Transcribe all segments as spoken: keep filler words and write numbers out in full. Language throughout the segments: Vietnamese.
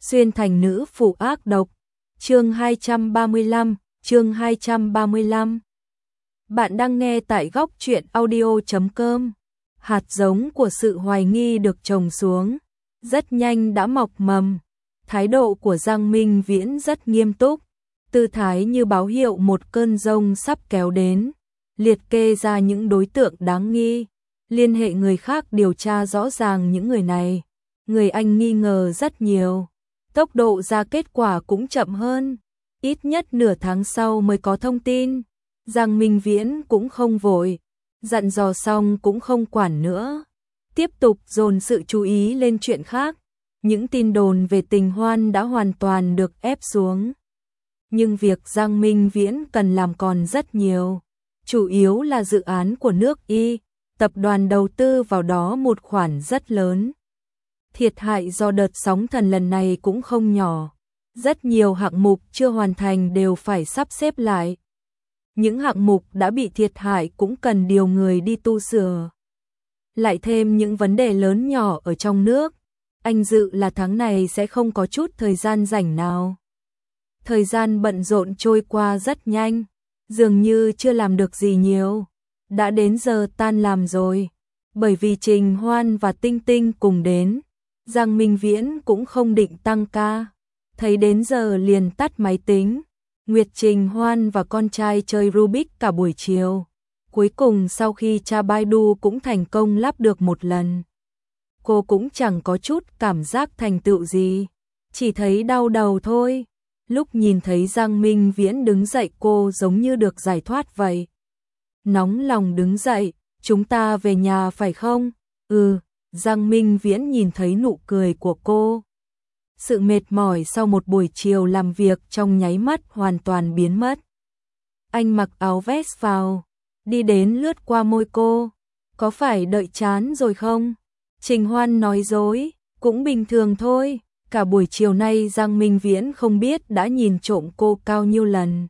xuyên thành nữ phụ ác độc. Chương hai trăm ba mươi lăm, chương hai trăm ba mươi lăm. Bạn đang nghe tại góc truyện audio chấm com. Hạt giống của sự hoài nghi được trồng xuống, rất nhanh đã mọc mầm. Thái độ của Giang Minh Viễn rất nghiêm túc, tư thái như báo hiệu một cơn giông sắp kéo đến, liệt kê ra những đối tượng đáng nghi, liên hệ người khác điều tra rõ ràng những người này. Người anh nghi ngờ rất nhiều, tốc độ ra kết quả cũng chậm hơn, ít nhất nửa tháng sau mới có thông tin. Giang Minh Viễn cũng không vội, dặn dò xong cũng không quản nữa, tiếp tục dồn sự chú ý lên chuyện khác. Những tin đồn về Tình Hoan đã hoàn toàn được ép xuống. Nhưng việc Giang Minh Viễn cần làm còn rất nhiều, chủ yếu là dự án của nước Y, tập đoàn đầu tư vào đó một khoản rất lớn. Thiệt hại do đợt sóng thần lần này cũng không nhỏ, rất nhiều hạng mục chưa hoàn thành đều phải sắp xếp lại. Những hạng mục đã bị thiệt hại cũng cần điều người đi tu sửa. Lại thêm những vấn đề lớn nhỏ ở trong nước, anh dự là tháng này sẽ không có chút thời gian rảnh nào. Thời gian bận rộn trôi qua rất nhanh, dường như chưa làm được gì nhiều. Đã đến giờ tan làm rồi, bởi vì Trình Hoan và Tinh Tinh cùng đến, Giang Minh Viễn cũng không định tăng ca. Thấy đến giờ liền tắt máy tính. Nguyệt Trình Hoan và con trai chơi Rubik cả buổi chiều. Cuối cùng sau khi tra Baidu cũng thành công lắp được một lần. Cô cũng chẳng có chút cảm giác thành tựu gì, chỉ thấy đau đầu thôi. Lúc nhìn thấy Giang Minh Viễn đứng dậy cô giống như được giải thoát vậy. Nóng lòng đứng dậy, chúng ta về nhà phải không? Ừ, Giang Minh Viễn nhìn thấy nụ cười của cô. Sự mệt mỏi sau một buổi chiều làm việc trong nháy mắt hoàn toàn biến mất. Anh mặc áo vest vào, đi đến lướt qua môi cô. Có phải đợi chán rồi không? Trình Hoan nói dối, cũng bình thường thôi. Cả buổi chiều nay Giang Minh Viễn không biết đã nhìn trộm cô cao nhiêu lần.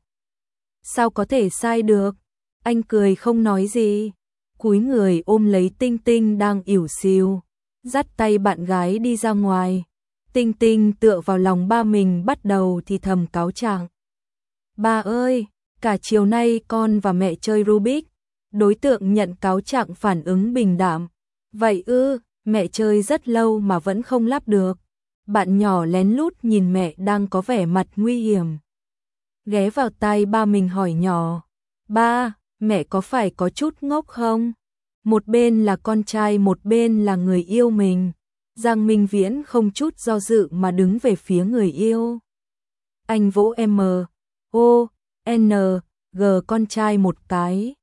Sao có thể sai được? Anh cười không nói gì, cúi người ôm lấy Tinh Tinh đang ỉu xìu, dắt tay bạn gái đi ra ngoài. Tinh Tinh tựa vào lòng ba mình bắt đầu thì thầm cáo trạng. Ba ơi, cả chiều nay con và mẹ chơi Rubik. Đối tượng nhận cáo trạng phản ứng bình đạm. Vậy ư, mẹ chơi rất lâu mà vẫn không lắp được. Bạn nhỏ lén lút nhìn mẹ đang có vẻ mặt nguy hiểm, ghé vào tai ba mình hỏi nhỏ. Ba, mẹ có phải có chút ngốc không? Một bên là con trai một bên là người yêu mình. Giang Minh Viễn không chút do dự mà đứng về phía người yêu. Anh vỗ M, O, N, G con trai một cái.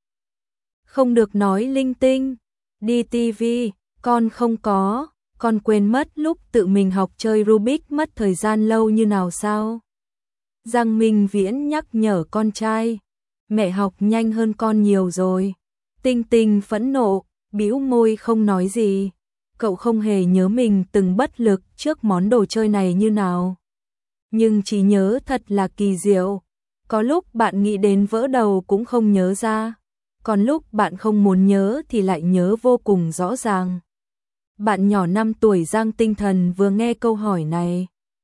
Không được nói linh tinh. Đi tivi, con không có. Con quên mất lúc tự mình học chơi Rubik mất thời gian lâu như nào sao? Giang Minh Viễn nhắc nhở con trai. Mẹ học nhanh hơn con nhiều rồi. Tinh Tinh phẫn nộ, bĩu môi không nói gì. Cậu không hề nhớ mình từng bất lực trước món đồ chơi này như nào. Nhưng chỉ nhớ thật là kỳ diệu. Có lúc bạn nghĩ đến vỡ đầu cũng không nhớ ra. Còn lúc bạn không muốn nhớ thì lại nhớ vô cùng rõ ràng. Bạn nhỏ năm tuổi Giang Tinh Thần vừa nghe câu hỏi này.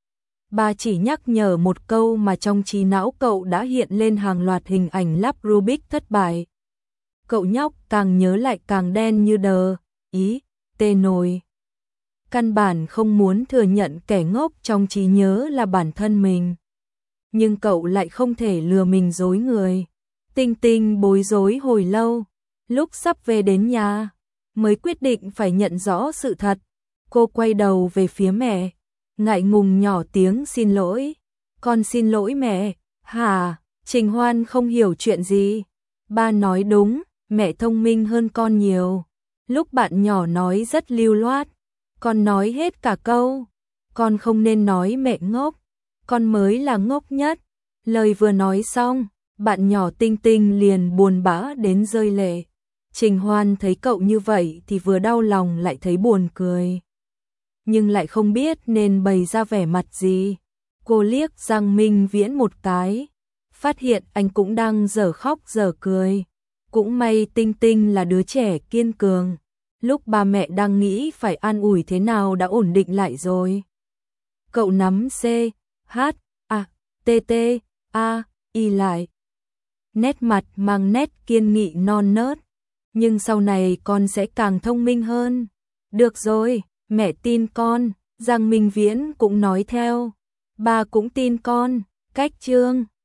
Bà chỉ nhắc nhở một câu mà trong trí não cậu đã hiện lên hàng loạt hình ảnh lắp Rubik thất bại. Cậu nhóc càng nhớ lại càng đen như đờ, ý, tê nồi. Căn bản không muốn thừa nhận kẻ ngốc trong trí nhớ là bản thân mình. Nhưng cậu lại không thể lừa mình dối người. Tinh Tinh bối rối hồi lâu, lúc sắp về đến nhà, mới quyết định phải nhận rõ sự thật. Cô quay đầu về phía mẹ, ngại ngùng nhỏ tiếng xin lỗi. Con xin lỗi mẹ. Hả? Trình Hoan không hiểu chuyện gì. Ba nói đúng, mẹ thông minh hơn con nhiều. Lúc bạn nhỏ nói rất lưu loát, con nói hết cả câu. Con không nên nói mẹ ngốc, con mới là ngốc nhất. Lời vừa nói xong, bạn nhỏ Tinh Tinh liền buồn bã đến rơi lệ. Trình Hoan thấy cậu như vậy thì vừa đau lòng lại thấy buồn cười, nhưng lại không biết nên bày ra vẻ mặt gì. Cô liếc Giang Minh Viễn một cái, phát hiện anh cũng đang dở khóc dở cười. Cũng may Tinh Tinh là đứa trẻ kiên cường, lúc ba mẹ đang nghĩ phải an ủi thế nào đã ổn định lại rồi. Cậu nắm C, H, A, T, T, A, Y lại. Nét mặt mang nét kiên nghị non nớt. Nhưng sau này con sẽ càng thông minh hơn. Được rồi, mẹ tin con. Giang Minh Viễn cũng nói theo. Ba cũng tin con. Cách chương